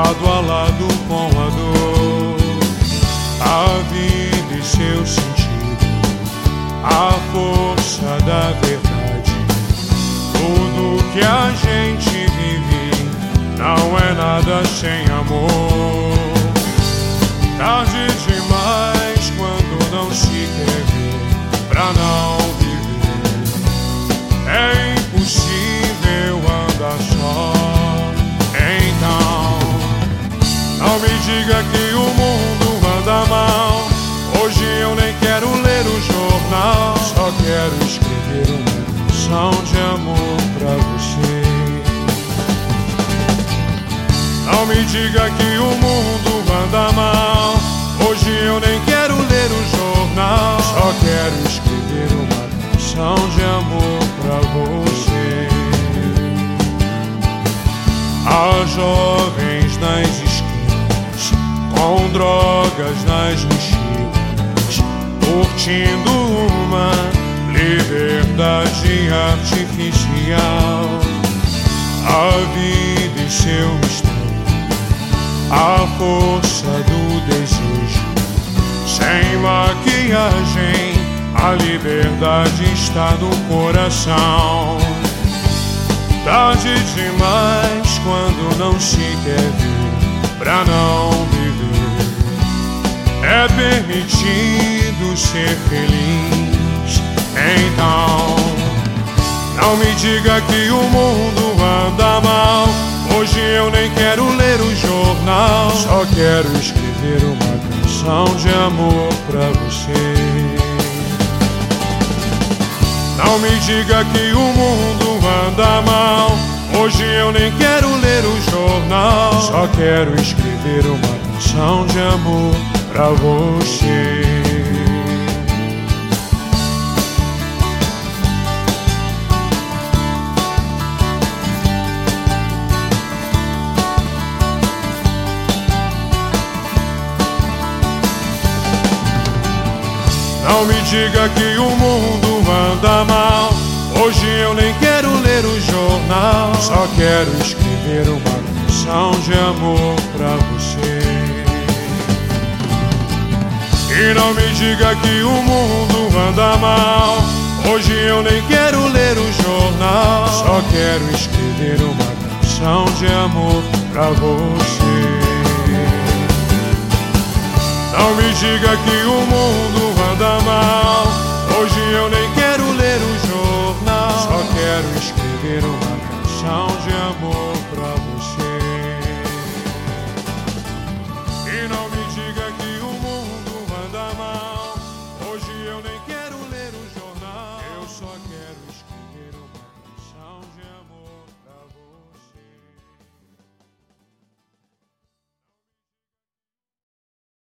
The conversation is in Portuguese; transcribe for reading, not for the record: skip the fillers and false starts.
lado a lado com a dor, a vida e seu sentido, a força da verdade. Tudo que a gente vive não é nada sem amor. Tarde demais quando não se quer ver pra não viver. É impossível andar só. Então, não me diga que o mundo anda mal. Hoje eu nem quero ler o jornal, só quero escrever uma canção de amor pra você. Não me diga que o mundo anda mal. Hoje eu nem quero ler o jornal, só quero escrever uma canção de amor pra você. Há jovens nas esquinas, com drogas nas mochilas, curtindo uma liberdade artificial. A vida e seu mistério, a força do desejo, sem maquiagem, a liberdade está no coração. Tarde demais quando não se quer ver pra não viver. É permitido ser feliz. Então, não me diga que o mundo anda mal. Hoje eu nem quero ler o jornal, só quero escrever uma canção de amor pra você. Não me diga que o mundo anda mal. Hoje eu nem quero ler o jornal, só quero escrever uma canção de amor pra você. Não me diga que o mundo anda mal. Hoje eu nem quero ler o jornal, só quero escrever uma canção de amor pra você. E não me diga que o mundo anda mal. Hoje eu nem quero ler o jornal, só quero escrever uma canção de amor pra você. Não me diga que o mundo